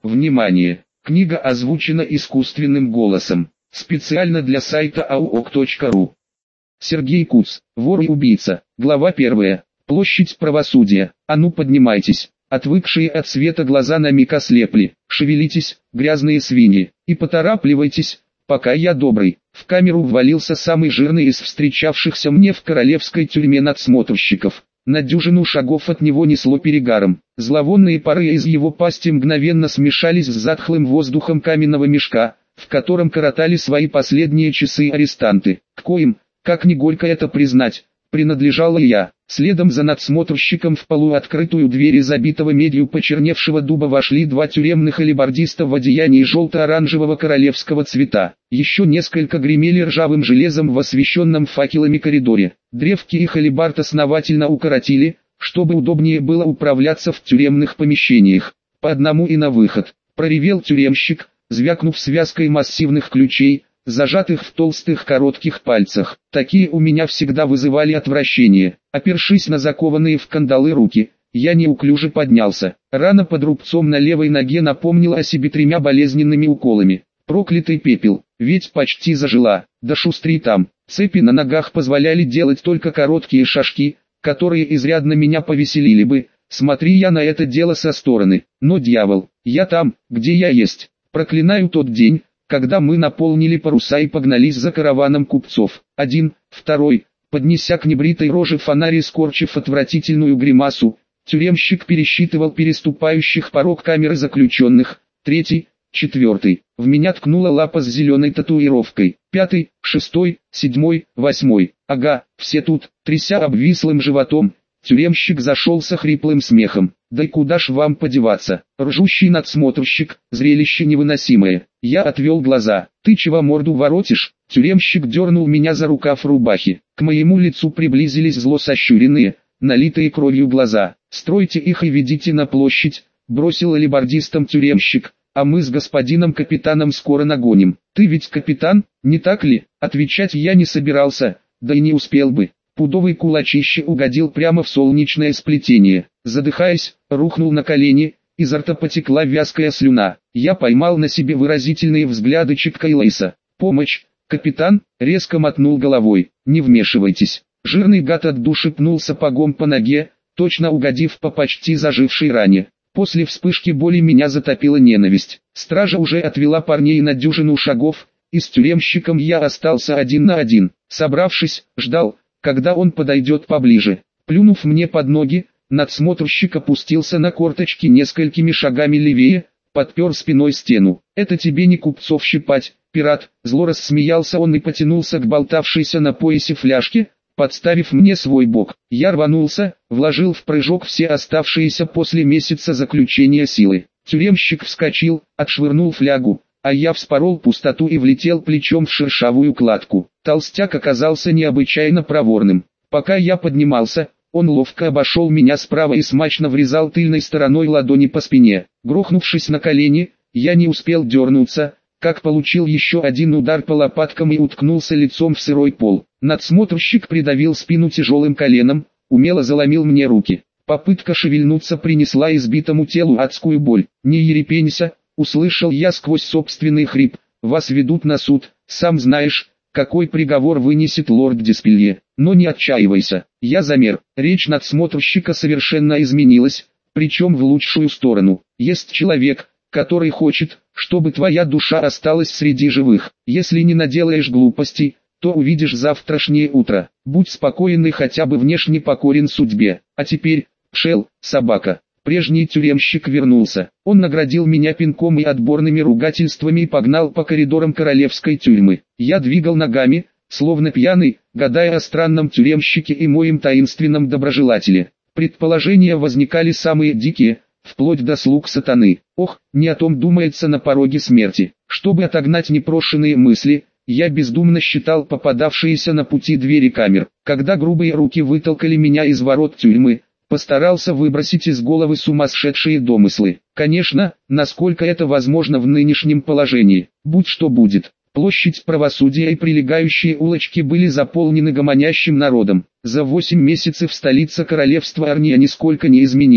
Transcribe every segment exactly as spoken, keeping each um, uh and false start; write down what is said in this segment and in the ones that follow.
Внимание! Книга озвучена искусственным голосом. Специально для сайта ауок точка ру. Сергей Куц, вор и убийца. Глава первая. Площадь правосудия. А ну поднимайтесь. Отвыкшие от света глаза на миг ослепли. Шевелитесь, грязные свиньи, и поторапливайтесь, пока я добрый. В камеру ввалился самый жирный из встречавшихся мне в королевской тюрьме надсмотрщиков. На дюжину шагов от него несло перегаром. Зловонные пары из его пасти мгновенно смешались с затхлым воздухом каменного мешка, в котором коротали свои последние часы арестанты, к коим, как ни горько это признать, принадлежал и я. Следом за надсмотрщиком в полуоткрытую дверь из забитого медью почерневшего дуба вошли два тюремных алебардиста в одеянии желто-оранжевого королевского цвета. Еще несколько гремели ржавым железом в освещенном факелами коридоре. Древки их алебард основательно укоротили, чтобы удобнее было управляться в тюремных помещениях. По одному и на выход. Проревел тюремщик, звякнув связкой массивных ключей, зажатых в толстых коротких пальцах. Такие у меня всегда вызывали отвращение. Опершись на закованные в кандалы руки, я неуклюже поднялся. Рана под рубцом на левой ноге напомнила о себе тремя болезненными уколами. Проклятый пепел, ведь почти зажила. Да шустри там. Цепи на ногах позволяли делать только короткие шажки, которые изрядно меня повеселили бы, смотри я на это дело со стороны. Но дьявол, я там, где я есть. Проклинаю тот день, когда мы наполнили паруса и погнались за караваном купцов. Один, второй, поднеся к небритой роже фонарь и скорчив отвратительную гримасу, тюремщик пересчитывал переступающих порог камеры заключенных. Третий, четвертый, в меня ткнула лапа с зеленой татуировкой. Пятый, шестой, седьмой, восьмой, ага, все тут, тряся обвислым животом. Тюремщик зашелся хриплым смехом. Да и куда ж вам подеваться? Ржущий надсмотрщик, зрелище невыносимое. Я отвел глаза. Ты чего морду воротишь? Тюремщик дернул меня за рукав рубахи. К моему лицу приблизились зло сощуренные, налитые кровью глаза. Стройте их и ведите на площадь, бросил алебардистам тюремщик. А мы с господином капитаном скоро нагоним. Ты ведь капитан, не так ли? Отвечать я не собирался, да и не успел бы. Пудовый кулачище угодил прямо в солнечное сплетение. Задыхаясь, рухнул на колени, изо рта потекла вязкая слюна. Я поймал на себе выразительные взгляды Чика и Лейса. «Помощь, капитан!» — резко мотнул головой. «Не вмешивайтесь!» Жирный гад от души пнул сапогом по ноге, точно угодив по почти зажившей ране. После вспышки боли меня затопила ненависть. Стража уже отвела парней на дюжину шагов, и с тюремщиком я остался один на один. Собравшись, ждал, когда он подойдет поближе. Плюнув мне под ноги, надсмотрщик опустился на корточки несколькими шагами левее, подпер спиной стену. «Это тебе не купцов щипать, пират!» Зло рассмеялся он и потянулся к болтавшейся на поясе фляжке, подставив мне свой бок. Я рванулся, вложил в прыжок все оставшиеся после месяца заключения силы. Тюремщик вскочил, отшвырнул флягу, а я вспорол пустоту и влетел плечом в шершавую кладку. Толстяк оказался необычайно проворным. Пока я поднимался, он ловко обошел меня справа и смачно врезал тыльной стороной ладони по спине. Грохнувшись на колени, я не успел дернуться, как получил еще один удар по лопаткам и уткнулся лицом в сырой пол. Надсмотрщик придавил спину тяжелым коленом, умело заломил мне руки. Попытка шевельнуться принесла избитому телу адскую боль. «Не ерепенься!» — услышал я сквозь собственный хрип. «Вас ведут на суд, сам знаешь, какой приговор вынесет лорд Диспелье. Но не отчаивайся». Я замер. Речь надсмотрщика совершенно изменилась, причем в лучшую сторону. «Есть человек, который хочет, чтобы твоя душа осталась среди живых. Если не наделаешь глупостей, то увидишь завтрашнее утро. Будь спокоен и хотя бы внешне покорен судьбе. А теперь, пшел, собака». Прежний тюремщик вернулся. Он наградил меня пинком и отборными ругательствами и погнал по коридорам королевской тюрьмы. Я двигал ногами, словно пьяный, гадая о странном тюремщике и моем таинственном доброжелателе. Предположения возникали самые дикие, вплоть до слуг сатаны. Ох, не о том думается на пороге смерти. Чтобы отогнать непрошенные мысли, я бездумно считал попадавшиеся на пути двери камер. Когда грубые руки вытолкали меня из ворот тюрьмы, постарался выбросить из головы сумасшедшие домыслы. Конечно, насколько это возможно в нынешнем положении. Будь что будет. Площадь правосудия и прилегающие улочки были заполнены гомонящим народом. За восемь месяцев столица королевства Арния нисколько не изменилась.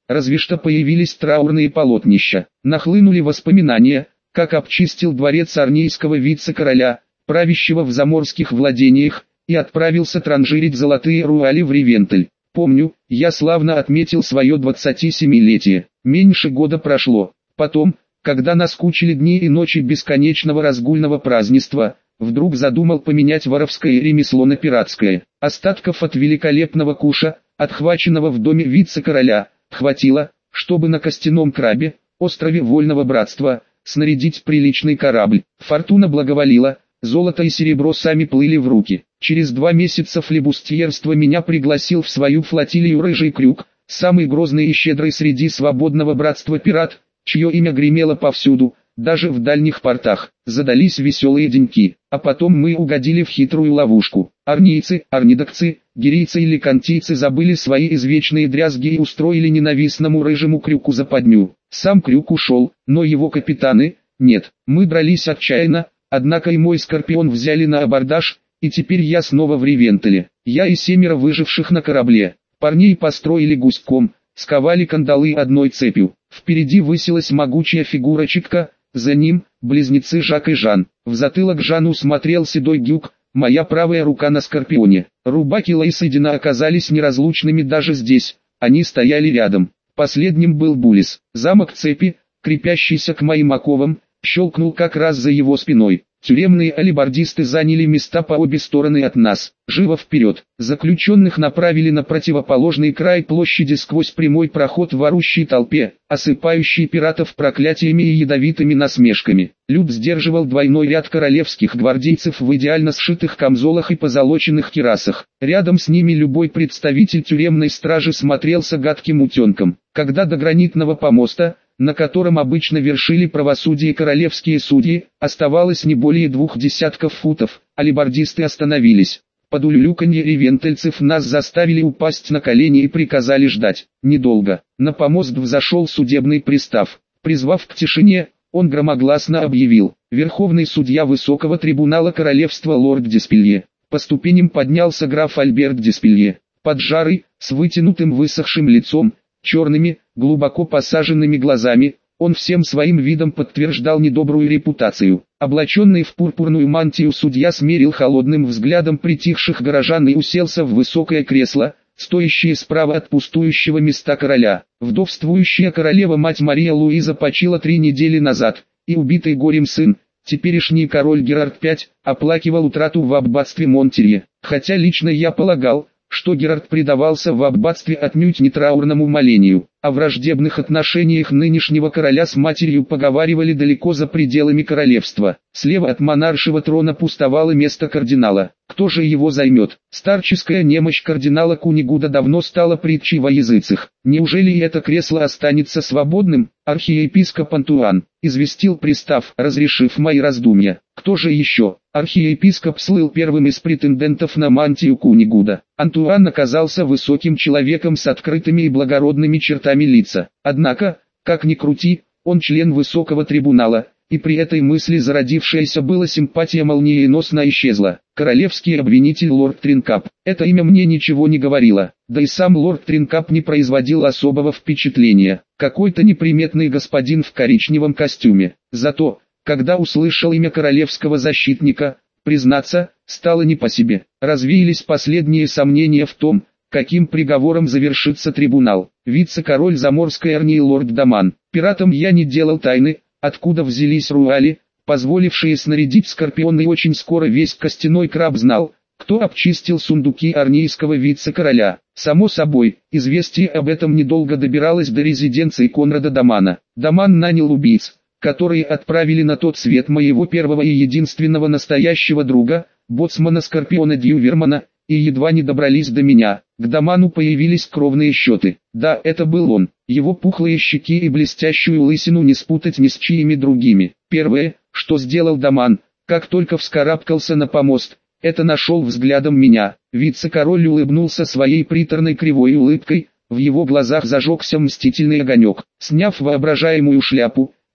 разве что появились траурные полотнища. Нахлынули воспоминания, как обчистил дворец арнейского вице-короля, правящего в заморских владениях, и отправился транжирить золотые руали в Ревенталь. Помню, я славно отметил свое двадцатисемилетие. Меньше года прошло. Потом, когда наскучили дни и ночи бесконечного разгульного празднества, вдруг задумал поменять воровское ремесло на пиратское. Остатков от великолепного куша, отхваченного в доме вице-короля, хватило, чтобы на костяном крабе, острове Вольного Братства, снарядить приличный корабль. Фортуна благоволила, золото и серебро сами плыли в руки. Через два месяца флибустьерства меня пригласил в свою флотилию Рыжий Крюк, самый грозный и щедрый среди свободного братства пират, чье имя гремело повсюду, даже в дальних портах. Задались веселые деньки, а потом мы угодили в хитрую ловушку. Арнийцы, арнидокцы, гирийцы или кантийцы забыли свои извечные дрязги и устроили ненавистному Рыжему Крюку западню. Сам Крюк ушел, но его капитаны, нет. Мы дрались отчаянно, однако и мой Скорпион взяли на абордаж, и теперь я снова в Ревентале. Я и семеро выживших на корабле. Парней построили гуськом, сковали кандалы одной цепью. Впереди высилась могучая фигура Читка, за ним близнецы Жак и Жан. В затылок Жану смотрел седой Гюк, моя правая рука на Скорпионе. Рубакила и Сейдина оказались неразлучными даже здесь, они стояли рядом. Последним был Булис. Замок цепи, крепящийся к моим оковам, щелкнул как раз за его спиной. Тюремные алибардисты заняли места по обе стороны от нас. Живо вперед! Заключенных направили на противоположный край площади сквозь прямой проход в орущей толпе, осыпающей пиратов проклятиями и ядовитыми насмешками. Люд сдерживал двойной ряд королевских гвардейцев в идеально сшитых камзолах и позолоченных кирасах. Рядом с ними любой представитель тюремной стражи смотрелся гадким утенком. Когда до гранитного помоста, на котором обычно вершили правосудие королевские судьи, оставалось не более двух десятков футов, алибардисты остановились. Под улюлюканье ревентальцев нас заставили упасть на колени и приказали ждать. Недолго. На помост взошел судебный пристав. Призвав к тишине, он громогласно объявил: «Верховный судья Высокого трибунала королевства лорд Деспилье». По ступеням поднялся граф Альберт Деспилье. Поджарый, с вытянутым высохшим лицом, черными, глубоко посаженными глазами, он всем своим видом подтверждал недобрую репутацию. Облаченный в пурпурную мантию судья смерил холодным взглядом притихших горожан и уселся в высокое кресло, стоящее справа от пустующего места короля. Вдовствующая королева-мать Мария Луиза почила три недели назад, и убитый горем сын, теперешний король Герард пятый, оплакивал утрату в аббатстве Монтерье. Хотя лично я полагал, что Герард предавался в аббатстве отнюдь не траурному молению. О враждебных отношениях нынешнего короля с матерью поговаривали далеко за пределами королевства. Слева от монаршего трона пустовало место кардинала. Кто же его займет? Старческая немощь кардинала Кунигуда давно стала притчей во языцах. Неужели и это кресло останется свободным? Архиепископ Антуан, известил пристав, разрешив мои раздумья. Кто же еще? Архиепископ слыл первым из претендентов на мантию Кунигуда. Антуан оказался высоким человеком с открытыми и благородными чертами лица. Однако, как ни крути, он член высокого трибунала, и при этой мысли зародившаяся была симпатия молниеносно исчезла. Королевский обвинитель лорд Тринкап. Это имя мне ничего не говорило, да и сам лорд Тринкап не производил особого впечатления. Какой-то неприметный господин в коричневом костюме. Зато, когда услышал имя королевского защитника, признаться, стало не по себе. Развеялись последние сомнения в том, каким приговором завершится трибунал. Вице-король заморской армии лорд Даман. Пиратом я не делал тайны, откуда взялись руали, позволившие снарядить Скорпион, и очень скоро весь костяной краб знал, кто обчистил сундуки арнийского вице-короля. Само собой, известие об этом недолго добиралось до резиденции Конрада Дамана. Даман нанял убийц, которые отправили на тот свет моего первого и единственного настоящего друга, боцмана Скорпиона Дьювермана, и едва не добрались до меня. К Даману появились кровные счеты. Да, это был он. Его пухлые щеки и блестящую лысину не спутать ни с чьими другими. Первое, что сделал Даман, как только вскарабкался на помост, это нашел взглядом меня. Вице-король улыбнулся своей приторной кривой улыбкой, в его глазах зажегся мстительный огонек. Сняв воображаемую шляпу,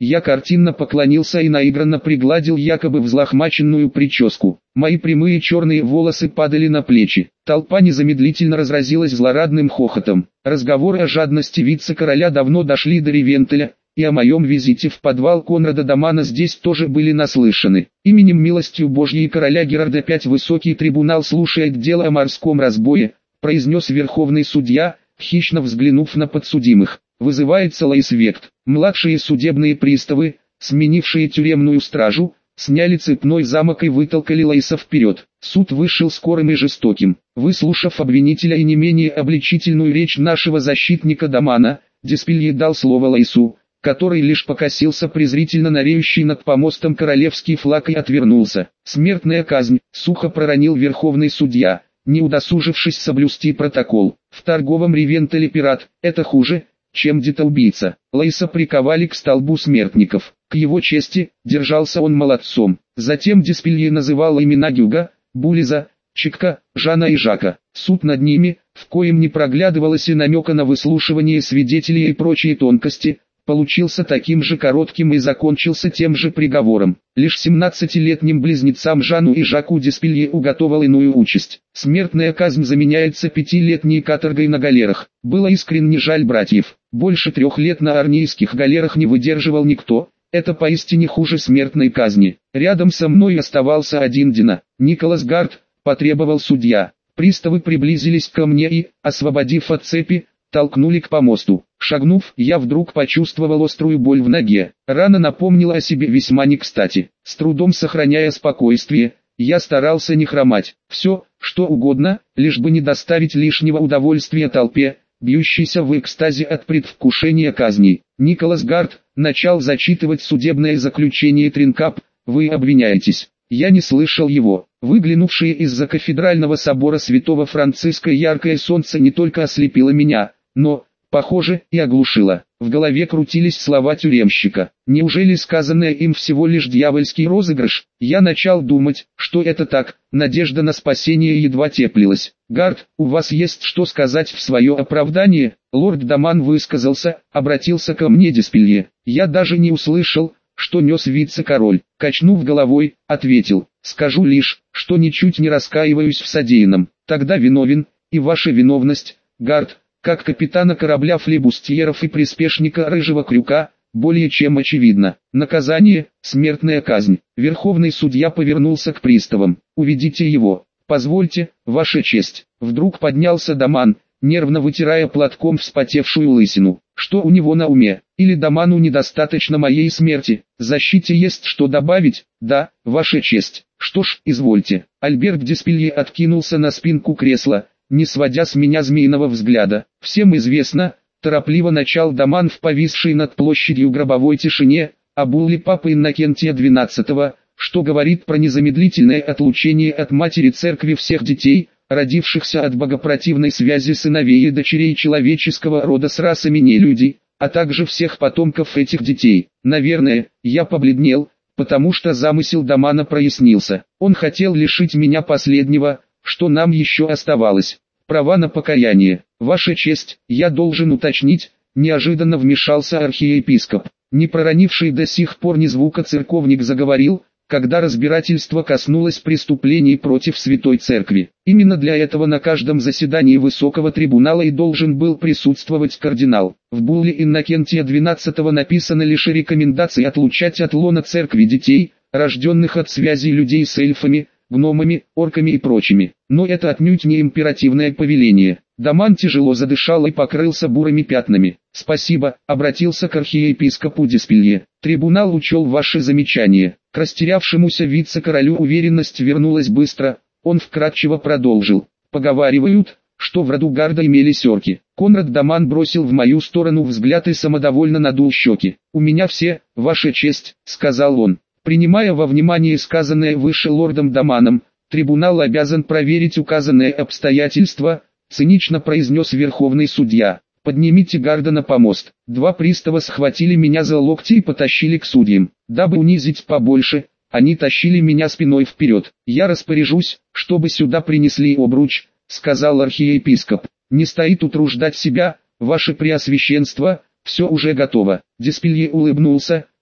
Я картинно поклонился и наигранно пригладил якобы взлохмаченную прическу. Мои прямые черные волосы падали на плечи. Толпа незамедлительно разразилась злорадным хохотом. Разговоры о жадности вице-короля давно дошли до Ревентеля, и о моем визите в подвал Конрада Дамана здесь тоже были наслышаны. Именем милостью Божьей короля Герарда пять высокий трибунал слушает дело о морском разбое, произнес верховный судья, хищно взглянув на подсудимых. Вызывается Лайсвект. Младшие судебные приставы, сменившие тюремную стражу, сняли цепной замок и вытолкали Лайса вперед. Суд вышел скорым и жестоким. Выслушав обвинителя и не менее обличительную речь нашего защитника Дамана, Деспилье дал слово Лайсу, который лишь покосился презрительно на реющий над помостом королевский флаг и отвернулся. «Смертная казнь», — сухо проронил верховный судья, не удосужившись соблюсти протокол. «В торговом Ревентеле пират — это хуже, чем детоубийца». Лайса приковали к столбу смертников. К его чести, держался он молодцом. Затем Деспилье называл имена Гюга, Булиза, Чикка, Жана и Жака. Суд над ними, в коем не проглядывалось и намека на выслушивание свидетелей и прочие тонкости, получился таким же коротким и закончился тем же приговором. Лишь семнадцатилетним близнецам Жану и Жаку Деспилье уготовал иную участь. Смертная казнь заменяется пятилетней каторгой на галерах. Было искренне жаль братьев. Больше трех лет на армейских галерах не выдерживал никто. Это поистине хуже смертной казни. Рядом со мной оставался один Дина. «Николас Гард», — потребовал судья. Приставы приблизились ко мне и, освободив от цепи, толкнули к помосту. Шагнув, я вдруг почувствовал острую боль в ноге. Рана напомнила о себе весьма не кстати. С трудом сохраняя спокойствие, я старался не хромать. Все, что угодно, лишь бы не доставить лишнего удовольствия толпе, бьющейся в экстазе от предвкушения казни. Николас Гард начал зачитывать судебное заключение Тринкап. «Вы обвиняетесь». Я не слышал его. Выглянувшее из-за кафедрального собора святого Франциска яркое солнце не только ослепило меня, но, похоже, и оглушило. В голове крутились слова тюремщика. Неужели сказанное им всего лишь дьявольский розыгрыш? Я начал думать, что это так. Надежда на спасение едва теплилась. «Гард, у вас есть что сказать в свое оправдание?» Лорд Даман высказался, обратился ко мне Деспилье. Я даже не услышал, что нес вице-король. Качнув головой, ответил: «Скажу лишь, что ничуть не раскаиваюсь в содеянном. Тогда виновен, и ваша виновность, Гард, как капитана корабля флебустьеров и приспешника Рыжего Крюка, более чем очевидно. Наказание — смертная казнь». Верховный судья повернулся к приставам. «Уведите его». «Позвольте, ваша честь». Вдруг поднялся Даман, нервно вытирая платком вспотевшую лысину. Что у него на уме? Или Даману недостаточно моей смерти? Защите есть что добавить? Да, ваша честь. Что ж, извольте. Альберт Деспилье откинулся на спинку кресла, не сводя с меня змеиного взгляда. Всем известно, торопливо начал Даман в повисшей над площадью гробовой тишине, о булле Папы Иннокентия двенадцатого, что говорит про незамедлительное отлучение от матери церкви всех детей, родившихся от богопротивной связи сыновей и дочерей человеческого рода с расами нелюдей, а также всех потомков этих детей. Наверное, я побледнел, потому что замысел Дамана прояснился. Он хотел лишить меня последнего, что нам еще оставалось. Права на покаяние. Ваша честь, я должен уточнить, неожиданно вмешался архиепископ. Не проронивший до сих пор ни звука церковник заговорил, когда разбирательство коснулось преступлений против Святой Церкви. Именно для этого на каждом заседании Высокого трибунала и должен был присутствовать кардинал. В булле Иннокентия двенадцатого написано лишь о рекомендации отлучать от лона Церкви детей, рожденных от связи людей с эльфами, гномами, орками и прочими. Но это отнюдь не императивное повеление. Даман тяжело задышал и покрылся бурыми пятнами. «Спасибо», — обратился к архиепископу Деспилье. «Трибунал учел ваши замечания». К растерявшемуся вице-королю уверенность вернулась быстро. Он вкратчиво продолжил. «Поговаривают, что в роду Гарда имелись орки». Конрад Даман бросил в мою сторону взгляд и самодовольно надул щеки. «У меня все, ваша честь», — сказал он. Принимая во внимание сказанное выше лордом Даманом, трибунал обязан проверить указанные обстоятельства, цинично произнес верховный судья. «Поднимите Гарда на помост». Два пристава схватили меня за локти и потащили к судьям. Дабы унизить побольше, они тащили меня спиной вперед. «Я распоряжусь, чтобы сюда принесли обруч», — сказал архиепископ. «Не стоит утруждать себя, ваше преосвященство, все уже готово». Деспилье улыбнулся,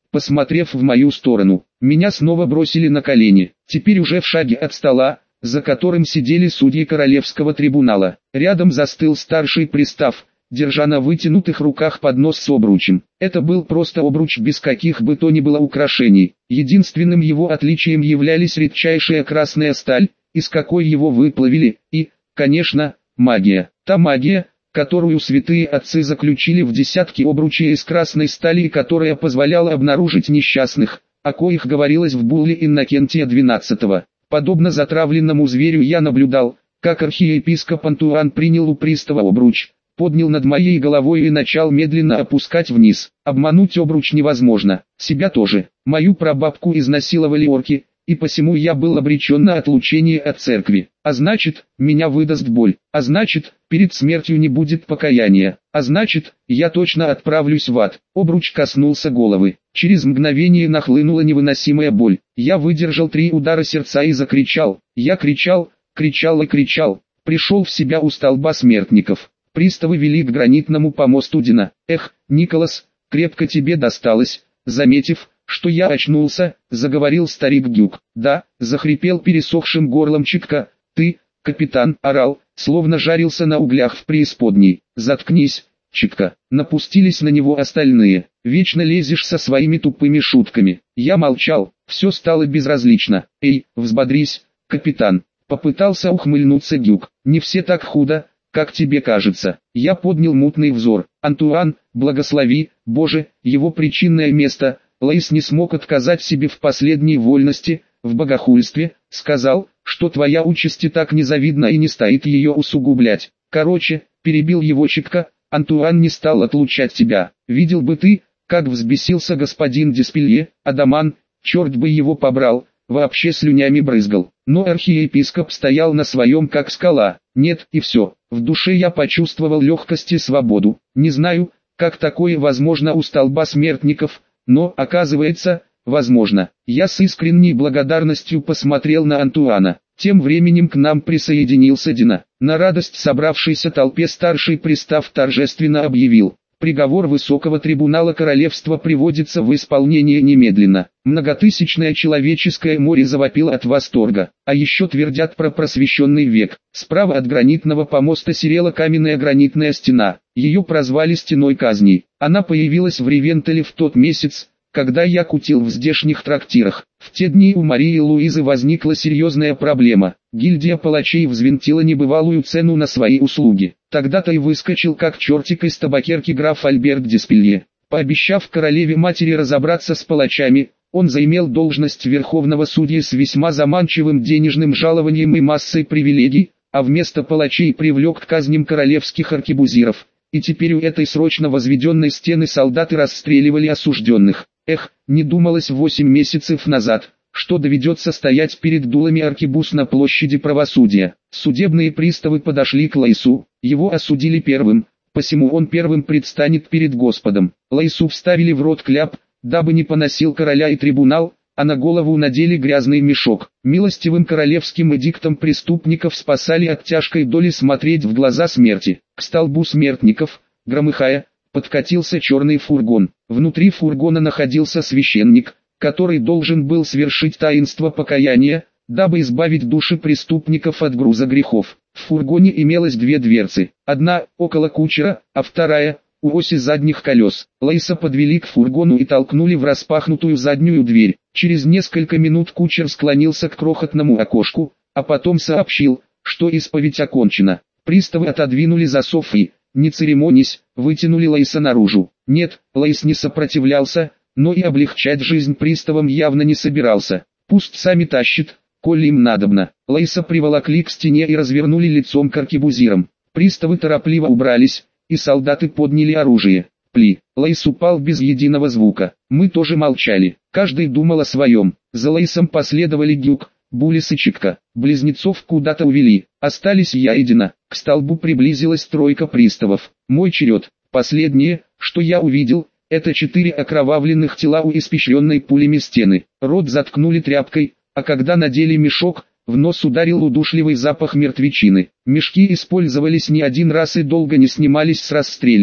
посмотрев в мою сторону. Меня снова бросили на колени, теперь уже в шаге от стола, за которым сидели судьи Королевского трибунала. Рядом застыл старший пристав, держа на вытянутых руках поднос с обручем. Это был просто обруч без каких бы то ни было украшений. Единственным его отличием являлись редчайшая красная сталь, из какой его выплавили, и, конечно, магия. Та магия, которую святые отцы заключили в десятки обручей из красной стали и которая позволяла обнаружить несчастных, о коих говорилось в булле Иннокентия двенадцатого. Подобно затравленному зверю я наблюдал, как архиепископ Антуан принял у пристава обруч, поднял над моей головой и начал медленно опускать вниз. Обмануть обруч невозможно, себя тоже. Мою прабабку изнасиловали орки, и посему я был обречен на отлучение от церкви. А значит, меня выдаст боль. А значит, перед смертью не будет покаяния. А значит, я точно отправлюсь в ад. Обруч коснулся головы. Через мгновение нахлынула невыносимая боль. Я выдержал три удара сердца и закричал. Я кричал, кричал и кричал. Пришел в себя у столба смертников. Приставы вели к гранитному помосту Дина. Эх, Николас, крепко тебе досталось. Заметив, что я очнулся, заговорил старик Гюк. Да, захрипел пересохшим горлом Чикка. Ты, капитан, орал, словно жарился на углях в преисподней. Заткнись, Чикка. Напустились на него остальные. Вечно лезешь со своими тупыми шутками. Я молчал, все стало безразлично. Эй, взбодрись, капитан. Попытался ухмыльнуться Гюк. Не все так худо, как тебе кажется. Я поднял мутный взор. Антуан, благослови, Боже, его причинное место. Лейс не смог отказать себе в последней вольности, в богохульстве, сказал, что твоя участь и так незавидна и не стоит ее усугублять. Короче, перебил его Чикка, Антуан не стал отлучать тебя. Видел бы ты, как взбесился господин Деспилье, Адаман, черт бы его побрал, вообще слюнями брызгал. Но архиепископ стоял на своем как скала. Нет, и все. В душе я почувствовал легкость и свободу. Не знаю, как такое возможно у столба смертников, но, оказывается, возможно. Я с искренней благодарностью посмотрел на Антуана. Тем временем к нам присоединился Дина. На радость собравшейся толпе старший пристав торжественно объявил: приговор Высокого трибунала королевства приводится в исполнение немедленно. Многотысячное человеческое море завопило от восторга. А еще твердят про просвещенный век. Справа от гранитного помоста серела каменная гранитная стена. Ее прозвали стеной казней. Она появилась в Ревентале в тот месяц, когда я кутил в здешних трактирах. В те дни у Марии Луизы возникла серьезная проблема. Гильдия палачей взвинтила небывалую цену на свои услуги. Тогда-то и выскочил как чертик из табакерки граф Альберт Деспилье. Пообещав королеве-матери разобраться с палачами, он заимел должность верховного судьи с весьма заманчивым денежным жалованием и массой привилегий, а вместо палачей привлек к казням королевских аркебузиров. И теперь у этой срочно возведенной стены солдаты расстреливали осужденных. Эх, не думалось восемь месяцев назад, что доведется стоять перед дулами аркебуз на площади правосудия. Судебные приставы подошли к Лейсу, его осудили первым, посему он первым предстанет перед Господом. Лейсу вставили в рот кляп, дабы не поносил короля и трибунал, а на голову надели грязный мешок. Милостивым королевским эдиктом преступников спасали от тяжкой доли смотреть в глаза смерти. К столбу смертников, громыхая, подкатился черный фургон. Внутри фургона находился священник, который должен был совершить таинство покаяния, дабы избавить души преступников от груза грехов. В фургоне имелось две дверцы, одна около кучера, а вторая у оси задних колес. Лейса подвели к фургону и толкнули в распахнутую заднюю дверь. Через несколько минут кучер склонился к крохотному окошку, а потом сообщил, что исповедь окончена. Приставы отодвинули засов и, не церемонясь, вытянули Лейса наружу. Нет, Лейс не сопротивлялся, но и облегчать жизнь приставам явно не собирался. Пусть сами тащат, коли им надобно. Лейса приволокли к стене и развернули лицом к аркебузирам. Приставы торопливо убрались, и солдаты подняли оружие. Пли. Лейс упал без единого звука. Мы тоже молчали. Каждый думал о своем. За Лейсом последовали Гюк, Буллис и Чикка. Близнецов куда-то увели. Остались я и Дина. К столбу приблизилась тройка приставов. Мой черед. Последнее, что я увидел, это четыре окровавленных тела у испещренной пулями стены. Рот заткнули тряпкой, а когда надели мешок, в нос ударил удушливый запах мертвечины. Мешки использовались не один раз и долго не снимались с расстрелянных.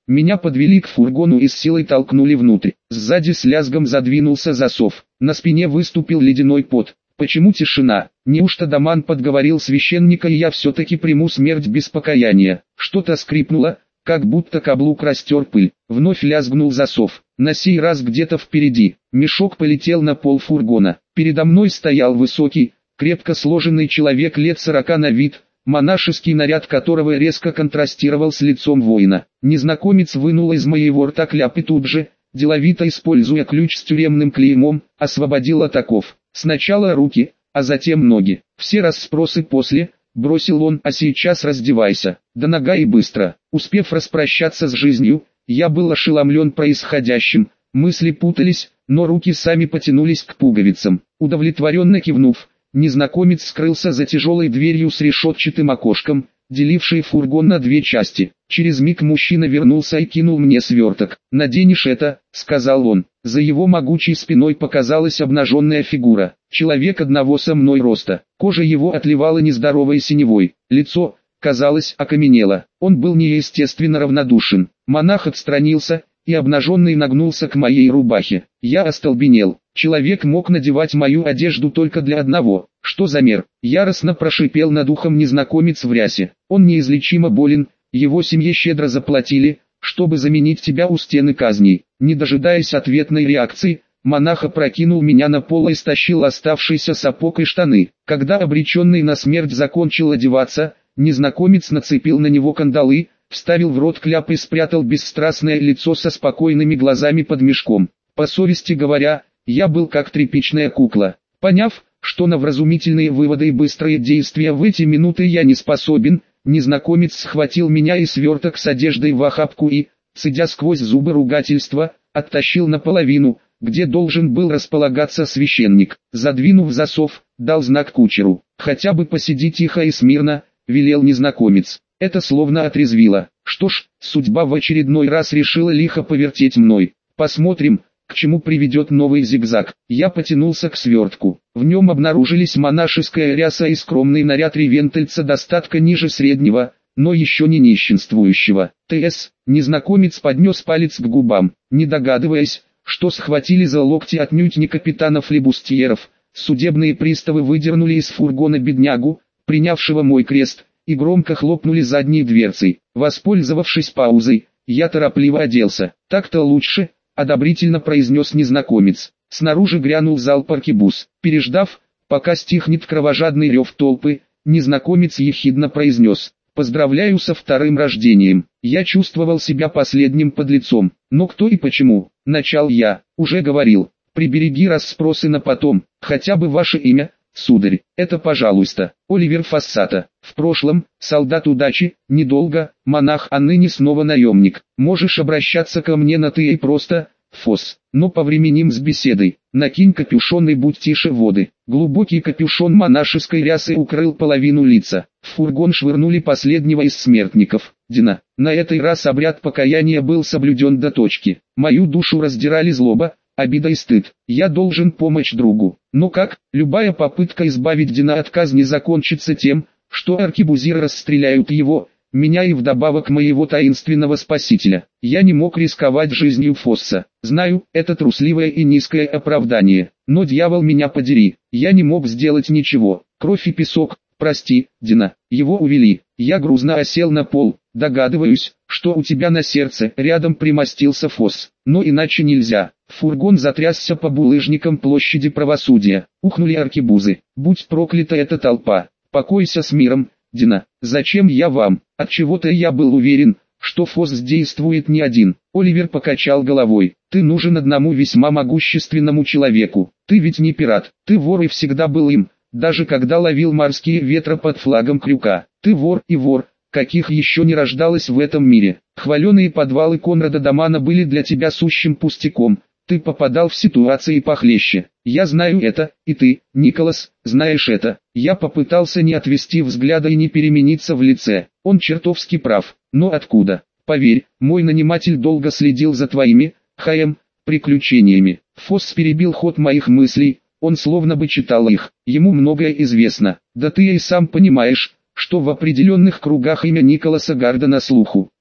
Меня подвели к фургону и с силой толкнули внутрь. Сзади с лязгом задвинулся засов. На спине выступил ледяной пот. Почему тишина? Неужто Даман подговорил священника, и я все-таки приму смерть без покаяния? Что-то скрипнуло, как будто каблук растер пыль. Вновь лязгнул засов. На сей раз где-то впереди. Мешок полетел на пол фургона. Передо мной стоял высокий, крепко сложенный человек лет сорока на вид, монашеский наряд которого резко контрастировал с лицом воина. Незнакомец вынул из моего рта кляп и тут же, деловито используя ключ с тюремным клеймом, освободил от оков. Сначала руки, а затем ноги. Все расспросы после, бросил он, а сейчас раздевайся. Да нога и быстро. Успев распрощаться с жизнью, я был ошеломлен происходящим. Мысли путались, но руки сами потянулись к пуговицам. Удовлетворенно кивнув, незнакомец скрылся за тяжелой дверью с решетчатым окошком, делившей фургон на две части. Через миг мужчина вернулся и кинул мне сверток. «Наденешь это», — сказал он. За его могучей спиной показалась обнаженная фигура. Человек одного со мной роста. Кожа его отливала нездоровой синевой. Лицо, казалось, окаменело. Он был неестественно равнодушен. Монах отстранился и обнаженный нагнулся к моей рубахе. Я остолбенел. Человек мог надевать мою одежду только для одного. Что за мер? Яростно прошипел над ухом незнакомец в рясе. Он неизлечимо болен, его семье щедро заплатили, чтобы заменить тебя у стены казней. Не дожидаясь ответной реакции, монах опрокинул меня на пол и стащил оставшийся сапог и штаны. Когда обреченный на смерть закончил одеваться, незнакомец нацепил на него кандалы, вставил в рот кляп и спрятал бесстрастное лицо со спокойными глазами под мешком. По совести говоря, я был как тряпичная кукла. Поняв, что на вразумительные выводы и быстрые действия в эти минуты я не способен, незнакомец схватил меня и сверток с одеждой в охапку и, цедя сквозь зубы ругательства, оттащил наполовину, где должен был располагаться священник. Задвинув засов, дал знак кучеру. «Хотя бы посиди тихо и смирно», — велел незнакомец. Это словно отрезвило. Что ж, судьба в очередной раз решила лихо повертеть мной. Посмотрим, к чему приведет новый зигзаг. Я потянулся к свертку. В нем обнаружились монашеская ряса и скромный наряд ревентельца достатка ниже среднего, но еще не нищенствующего. ТС, незнакомец поднес палец к губам, не догадываясь, что схватили за локти отнюдь не капитанов-флебустьеров. Судебные приставы выдернули из фургона беднягу, принявшего мой крест, и громко хлопнули задней дверцей. Воспользовавшись паузой, я торопливо оделся. «Так-то лучше», — одобрительно произнес незнакомец. Снаружи грянул залп аркебуз. Переждав, пока стихнет кровожадный рев толпы, незнакомец ехидно произнес: «Поздравляю со вторым рождением». Я чувствовал себя последним подлецом. «Но кто и почему?» — начал я. «Уже говорил. Прибереги расспросы на потом, хотя бы ваше имя, сударь». «Это, пожалуйста, Оливер Фассата. В прошлом, солдат удачи, недолго, монах, а ныне снова наемник. Можешь обращаться ко мне на «ты» и просто «Фос». Но повременим с беседой. Накинь капюшон и будь тише воды». Глубокий капюшон монашеской рясы укрыл половину лица. В фургон швырнули последнего из смертников, Дина. На этот раз обряд покаяния был соблюден до точки. Мою душу раздирали злоба, обида и стыд. Я должен помочь другу. Но как? Любая попытка избавить Дина от казни закончится тем, что аркебузиры расстреляют его, меня и вдобавок моего таинственного спасителя. Я не мог рисковать жизнью Фосса. Знаю, это трусливое и низкое оправдание. Но дьявол меня подери, я не мог сделать ничего. Кровь и песок, прости, Дина. Его увели. Я грузно осел на пол. Догадываюсь, что у тебя на сердце. Рядом примостился Фосс. Но иначе нельзя. Фургон затрясся по булыжникам площади правосудия. Ухнули аркебузы. Будь проклята эта толпа. Покойся с миром, Дина. Зачем я вам? Отчего-то я был уверен, что Фосс действует не один. Оливер покачал головой. Ты нужен одному весьма могущественному человеку. Ты ведь не пират. Ты вор и всегда был им, даже когда ловил морские ветра под флагом Крюка. Ты вор и вор, каких еще не рождалось в этом мире. Хваленые подвалы Конрада Дамана были для тебя сущим пустяком. Ты попадал в ситуации похлеще. Я знаю это, и ты, Николас, знаешь это. Я попытался не отвести взгляда и не перемениться в лице. Он чертовски прав. Но откуда? Поверь, мой наниматель долго следил за твоими, Хаем, приключениями. Фосс перебил ход моих мыслей, он словно бы читал их. Ему многое известно. Да ты и сам понимаешь, что в определенных кругах имя Николаса Гарда на слуху.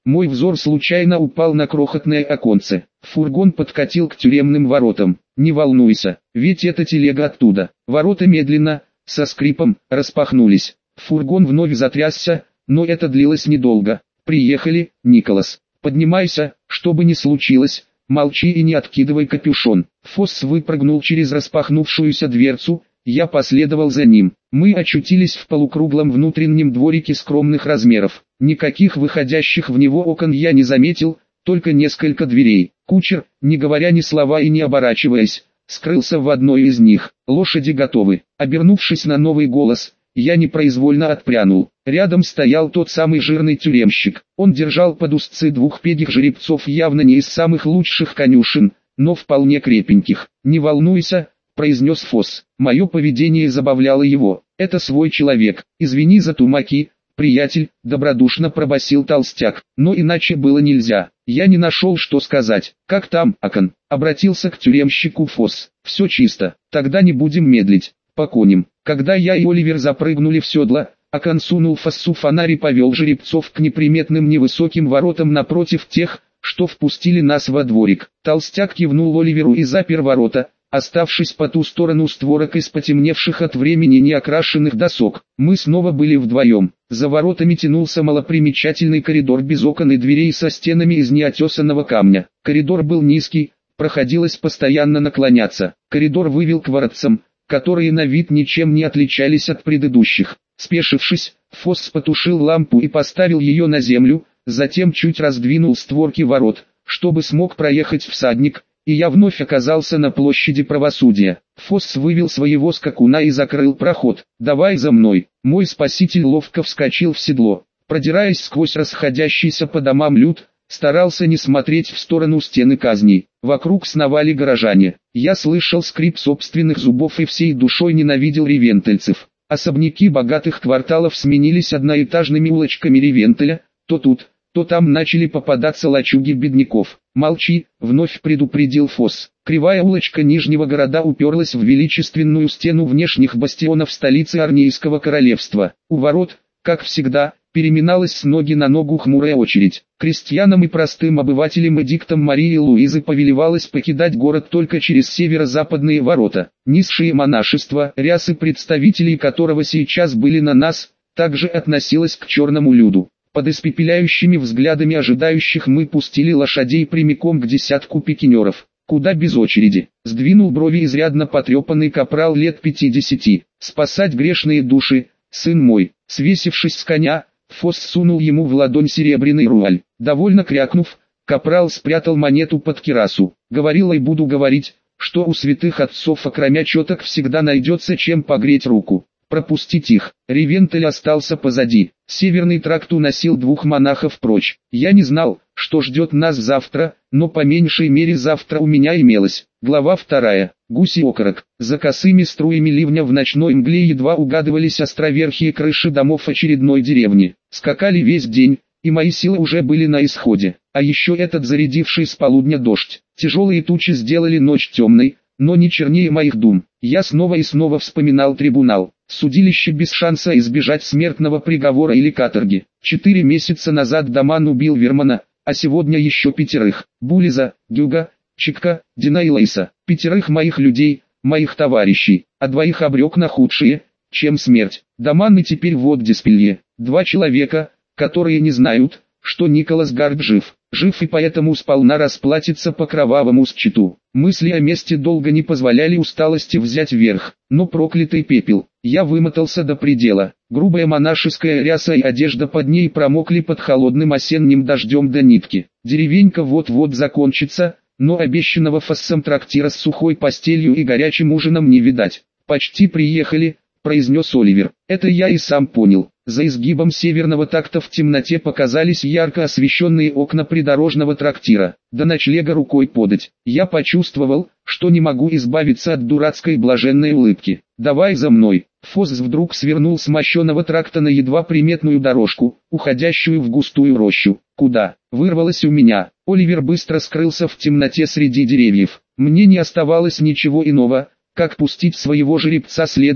Мой взор случайно упал на крохотное оконце. Фургон подкатил к тюремным воротам. Не волнуйся, ведь это телега оттуда. Ворота медленно, со скрипом, распахнулись. Фургон вновь затрясся, но это длилось недолго. Приехали, Николас. Поднимайся, что бы ни случилось, молчи и не откидывай капюшон. Фосс выпрыгнул через распахнувшуюся дверцу, я последовал за ним. Мы очутились в полукруглом внутреннем дворике скромных размеров. Никаких выходящих в него окон я не заметил, только несколько дверей. Кучер, не говоря ни слова и не оборачиваясь, скрылся в одной из них. Лошади готовы. Обернувшись на новый голос, я непроизвольно отпрянул. Рядом стоял тот самый жирный тюремщик. Он держал под узцы двух пегих жеребцов, явно не из самых лучших конюшен, но вполне крепеньких. «Не волнуйся», — произнес Фосс. Мое поведение забавляло его. «Это свой человек. Извини за тумаки, приятель», — добродушно пробасил толстяк. Но иначе было нельзя. Я не нашел, что сказать. «Как там, Акон?» — обратился к тюремщику Фосс. «Все чисто. Тогда не будем медлить. По коням». Когда я и Оливер запрыгнули в седло, Акон сунул Фоссу фонарь и повел жеребцов к неприметным невысоким воротам напротив тех, что впустили нас во дворик. Толстяк кивнул Оливеру и запер ворота, оставшись по ту сторону створок из потемневших от времени неокрашенных досок. Мы снова были вдвоем. За воротами тянулся малопримечательный коридор без окон и дверей со стенами из неотесанного камня. Коридор был низкий, приходилось постоянно наклоняться. Коридор вывел к воротцам, которые на вид ничем не отличались от предыдущих. Спешившись, Фосс потушил лампу и поставил ее на землю, затем чуть раздвинул створки ворот, чтобы смог проехать всадник, и я вновь оказался на площади правосудия. Фосс вывел своего скакуна и закрыл проход. «Давай за мной». Мой спаситель ловко вскочил в седло. Продираясь сквозь расходящийся по домам люд, старался не смотреть в сторону стены казней. Вокруг сновали горожане. Я слышал скрип собственных зубов и всей душой ненавидел ревентельцев. Особняки богатых кварталов сменились одноэтажными улочками Ревентеля, то тут, то там начали попадаться лачуги бедняков. «Молчи», — вновь предупредил Фосс. Кривая улочка Нижнего города уперлась в величественную стену внешних бастионов столицы Арнейского королевства. У ворот, как всегда, переминалась с ноги на ногу хмурая очередь. Крестьянам и простым обывателям эдиктом Марии Луизы повелевалось покидать город только через северо-западные ворота. Низшее монашество, рясы представителей которого сейчас были на нас, также относилось к черному люду. Под испепеляющими взглядами ожидающих мы пустили лошадей прямиком к десятку пикинеров. Куда без очереди? Сдвинул брови изрядно потрепанный капрал лет пятидесяти. «Спасать грешные души, сын мой». Свесившись с коня, Фосс сунул ему в ладонь серебряный руаль. Довольно крякнув, капрал спрятал монету под кирасу. Говорил и буду говорить, что у святых отцов окромя четок всегда найдется чем погреть руку. Пропустить их. Ревентель остался позади. Северный тракт уносил двух монахов прочь. Я не знал, что ждет нас завтра, но по меньшей мере завтра у меня имелось. Глава вторая. Гуси-окорок. За косыми струями ливня в ночной мгле едва угадывались островерхие крыши домов очередной деревни. Скакали весь день, и мои силы уже были на исходе. А еще этот зарядивший с полудня дождь. Тяжелые тучи сделали ночь темной, но не чернее моих дум. Я снова и снова вспоминал трибунал. Судилище без шанса избежать смертного приговора или каторги. Четыре месяца назад Даман убил Вермана, а сегодня еще пятерых. Булиза, Гюга, Чикка, Дина и Лейса. Пятерых моих людей, моих товарищей, а двоих обрек на худшее, чем смерть. Даман и теперь вот Диспелье. Два человека, которые не знают, что Николас Гард жив. Жив и поэтому сполна расплатится по кровавому счету. Мысли о мести долго не позволяли усталости взять верх, но проклятый пепел. Я вымотался до предела. Грубая монашеская ряса и одежда под ней промокли под холодным осенним дождем до нитки. Деревенька вот-вот закончится, но обещанного Фоссом трактира с сухой постелью и горячим ужином не видать. «Почти приехали», — произнес Оливер. Это я и сам понял. За изгибом северного такта в темноте показались ярко освещенные окна придорожного трактира. До ночлега рукой подать. Я почувствовал, что не могу избавиться от дурацкой блаженной улыбки. «Давай за мной». Фосс вдруг свернул с мощеного тракта на едва приметную дорожку, уходящую в густую рощу. «Куда?» Вырвалось у меня. Оливер быстро скрылся в темноте среди деревьев. Мне не оставалось ничего иного, как пустить своего жеребца следом,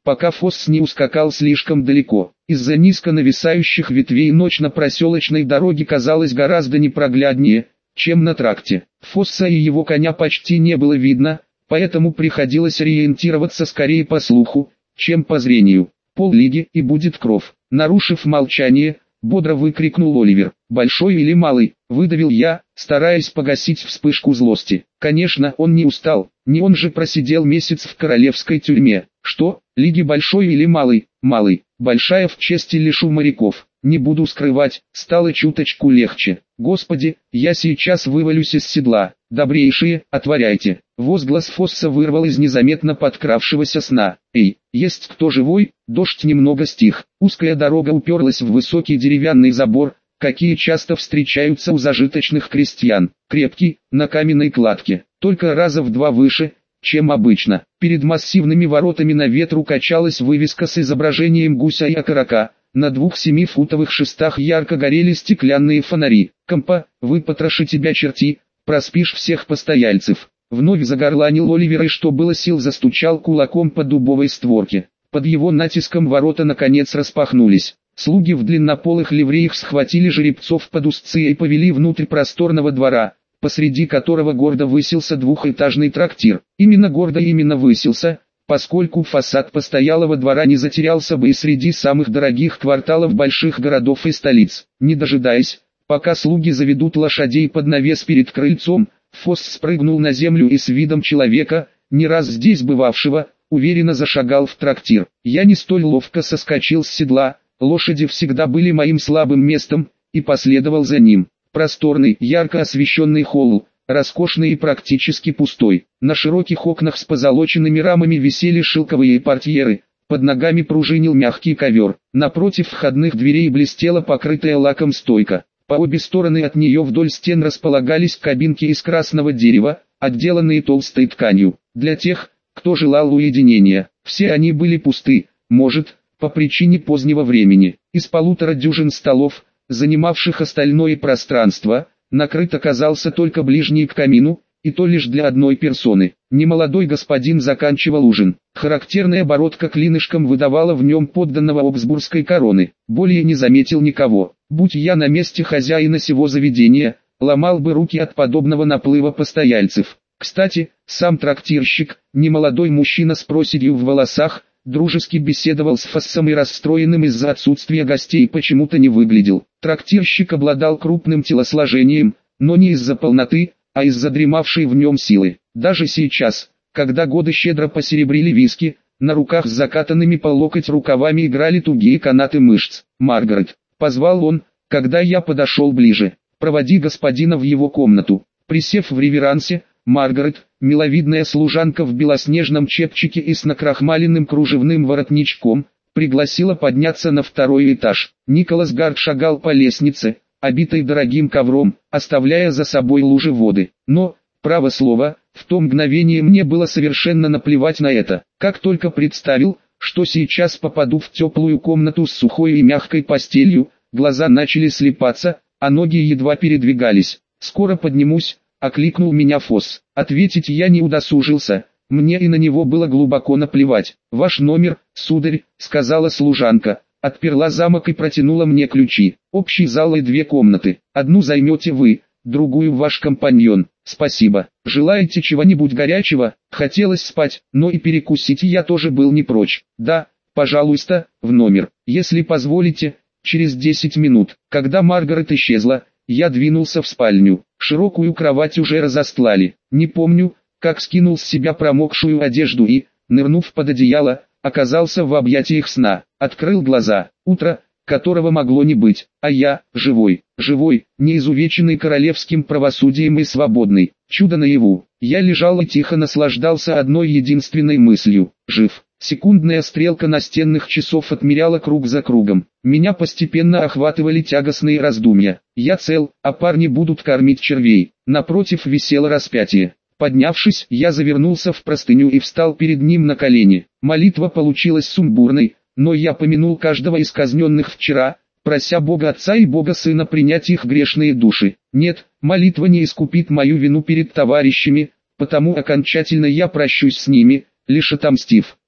пока Фосс не ускакал слишком далеко. Из-за низко нависающих ветвей ночь на проселочной дороге казалась гораздо непрогляднее, чем на тракте. Фосса и его коня почти не было видно, поэтому приходилось ориентироваться скорее по слуху, чем по зрению. «Поллиги и будет кров». Нарушив молчание, бодро выкрикнул Оливер. «Большой или малый?» — выдавил я, стараясь погасить вспышку злости. Конечно, он не устал, не он же просидел месяц в королевской тюрьме. «Что, лиги большой или малый?» «Малый, большая в чести лишу моряков». Не буду скрывать, стало чуточку легче. «Господи, я сейчас вывалюсь из седла. Добрейшие, отворяйте». Возглас Фосса вырвал из незаметно подкравшегося сна. «Эй, есть кто живой?» Дождь немного стих. Узкая дорога уперлась в высокий деревянный забор, какие часто встречаются у зажиточных крестьян. Крепкий, на каменной кладке, только раза в два выше, чем обычно. Перед массивными воротами на ветру качалась вывеска с изображением гуся и окорока. На двух семифутовых шестах ярко горели стеклянные фонари. «Компа, выпотроши тебя черти, проспишь всех постояльцев». Вновь загорланил Оливер и что было сил застучал кулаком по дубовой створке. Под его натиском ворота наконец распахнулись. Слуги в длиннополых ливреях схватили жеребцов под узцы и повели внутрь просторного двора, посреди которого гордо высился двухэтажный трактир. Именно гордо именно высился, поскольку фасад постоялого двора не затерялся бы и среди самых дорогих кварталов больших городов и столиц. Не дожидаясь, пока слуги заведут лошадей под навес перед крыльцом, Фосс спрыгнул на землю и с видом человека, не раз здесь бывавшего, уверенно зашагал в трактир. Я не столь ловко соскочил с седла, лошади всегда были моим слабым местом, и последовал за ним. Просторный, ярко освещенный холл, роскошный и практически пустой. На широких окнах с позолоченными рамами висели шелковые портьеры, под ногами пружинил мягкий ковер. Напротив входных дверей блестела покрытая лаком стойка. По обе стороны от нее вдоль стен располагались кабинки из красного дерева, отделанные толстой тканью. Для тех, кто желал уединения, все они были пусты, может, по причине позднего времени. Из полутора дюжин столов, занимавших остальное пространство, накрыт оказался только ближний к камину, и то лишь для одной персоны. Немолодой господин заканчивал ужин. Характерная бородка клинышком выдавала в нем подданного Обсбургской короны. Более не заметил никого. Будь я на месте хозяина сего заведения, ломал бы руки от подобного наплыва постояльцев. Кстати, сам трактирщик, немолодой мужчина с проседью в волосах, дружески беседовал с Фоссом и расстроенным из-за отсутствия гостей почему-то не выглядел. Трактирщик обладал крупным телосложением, но не из-за полноты, а из-за дремавшей в нем силы. Даже сейчас, когда годы щедро посеребрили виски, на руках с закатанными по локоть рукавами играли тугие канаты мышц. «Маргарет», — позвал он, когда я подошел ближе, — «проводи господина в его комнату». Присев в реверансе, Маргарет, миловидная служанка в белоснежном чепчике и с накрахмаленным кружевным воротничком, пригласила подняться на второй этаж. Николас Гард шагал по лестнице, обитой дорогим ковром, оставляя за собой лужи воды. Но, право слово, в то мгновение мне было совершенно наплевать на это. Как только представил, что сейчас попаду в теплую комнату с сухой и мягкой постелью, глаза начали слипаться, а ноги едва передвигались. «Скоро поднимусь», — окликнул меня Фосс. Ответить я не удосужился, мне и на него было глубоко наплевать. «Ваш номер, сударь», — сказала служанка, отперла замок и протянула мне ключи. «Общий зал и две комнаты. Одну займете вы, другую ваш компаньон». «Спасибо. Желаете чего-нибудь горячего?» Хотелось спать, но и перекусить я тоже был не прочь. «Да, пожалуйста, в номер. Если позволите, через десять минут». Когда Маргарет исчезла, я двинулся в спальню. Широкую кровать уже разостлали. Не помню, как скинул с себя промокшую одежду и, нырнув под одеяло, оказался в объятиях сна. Открыл глаза. Утро, которого могло не быть, а я, живой, живой, не изувеченный королевским правосудием и свободный. Чудо наяву. Я лежал и тихо наслаждался одной единственной мыслью – жив. Секундная стрелка настенных часов отмеряла круг за кругом. Меня постепенно охватывали тягостные раздумья. Я цел, а парни будут кормить червей. Напротив висело распятие. Поднявшись, я завернулся в простыню и встал перед ним на колени. Молитва получилась сумбурной, но я помянул каждого из казненных вчера, прося Бога Отца и Бога Сына принять их грешные души. Нет, молитва не искупит мою вину перед товарищами, потому окончательно я прощусь с ними, лишь отомстив.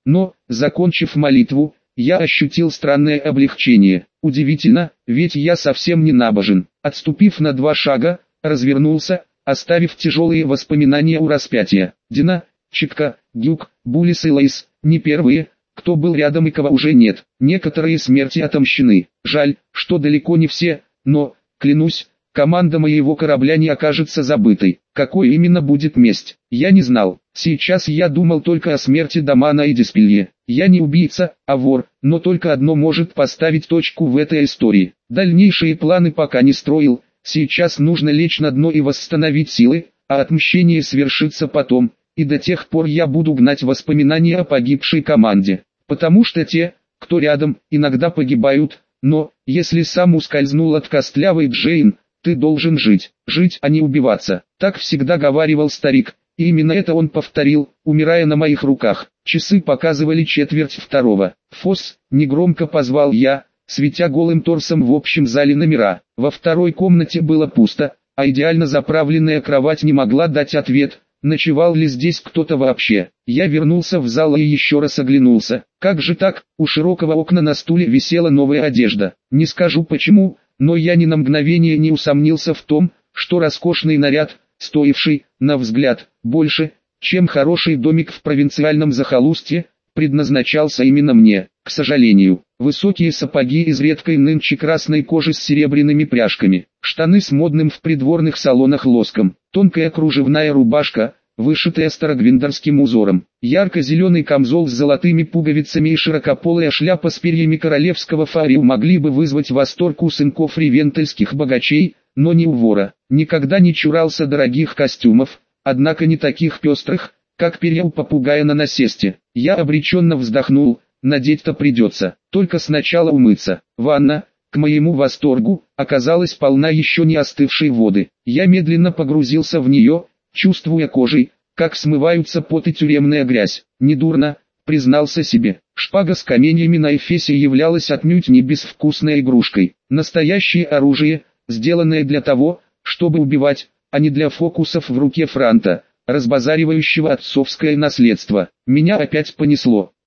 Но, закончив молитву, я ощутил странное облегчение. Удивительно, ведь я совсем не набожен. Отступив на два шага, развернулся, оставив тяжелые воспоминания у распятия. Дина, Читка, Гюк, Булис и Лейс, не первые, кто был рядом и кого уже нет. Некоторые смерти отомщены. Жаль, что далеко не все, но, клянусь, команда моего корабля не окажется забытой. Какой именно будет месть, я не знал. Сейчас я думал только о смерти Дамана и Диспелье. Я не убийца, а вор, но только одно может поставить точку в этой истории. Дальнейшие планы пока не строил, сейчас нужно лечь на дно и восстановить силы, а отмщение свершится потом, и до тех пор я буду гнать воспоминания о погибшей команде. Потому что те, кто рядом, иногда погибают, но, если сам ускользнул от костлявой Джейн, ты должен жить, жить, а не убиваться. Так всегда говаривал старик, и именно это он повторил, умирая на моих руках. Часы показывали четверть второго. «Фосс», негромко позвал я, светя голым торсом в общем зале номера. Во второй комнате было пусто, а идеально заправленная кровать не могла дать ответ, ночевал ли здесь кто-то вообще. Я вернулся в зал и еще раз оглянулся. Как же так, у широкого окна на стуле висела новая одежда. Не скажу почему, но я ни на мгновение не усомнился в том, что роскошный наряд, стоивший, на взгляд, больше, чем хороший домик в провинциальном захолустье, предназначался именно мне. К сожалению, высокие сапоги из редкой нынче красной кожи с серебряными пряжками, штаны с модным в придворных салонах лоском, тонкая кружевная рубашка, вышитая старогвиндорским узором, ярко-зеленый камзол с золотыми пуговицами и широкополая шляпа с перьями королевского фариу могли бы вызвать восторг у сынков ревентельских богачей, но не у вора. Никогда не чурался дорогих костюмов, однако не таких пестрых, как перья у попугая на насесте. Я обреченно вздохнул, надеть-то придется, только сначала умыться. Ванна, к моему восторгу, оказалась полна еще не остывшей воды. Я медленно погрузился в нее, чувствуя кожей, как смываются пот и тюремная грязь. Недурно, признался себе. Шпага с каменьями на эфесе являлась отнюдь не безвкусной игрушкой. Настоящее оружие, сделанное для того, чтобы убивать, а не для фокусов в руке франта, разбазаривающего отцовское наследство. Меня опять понесло.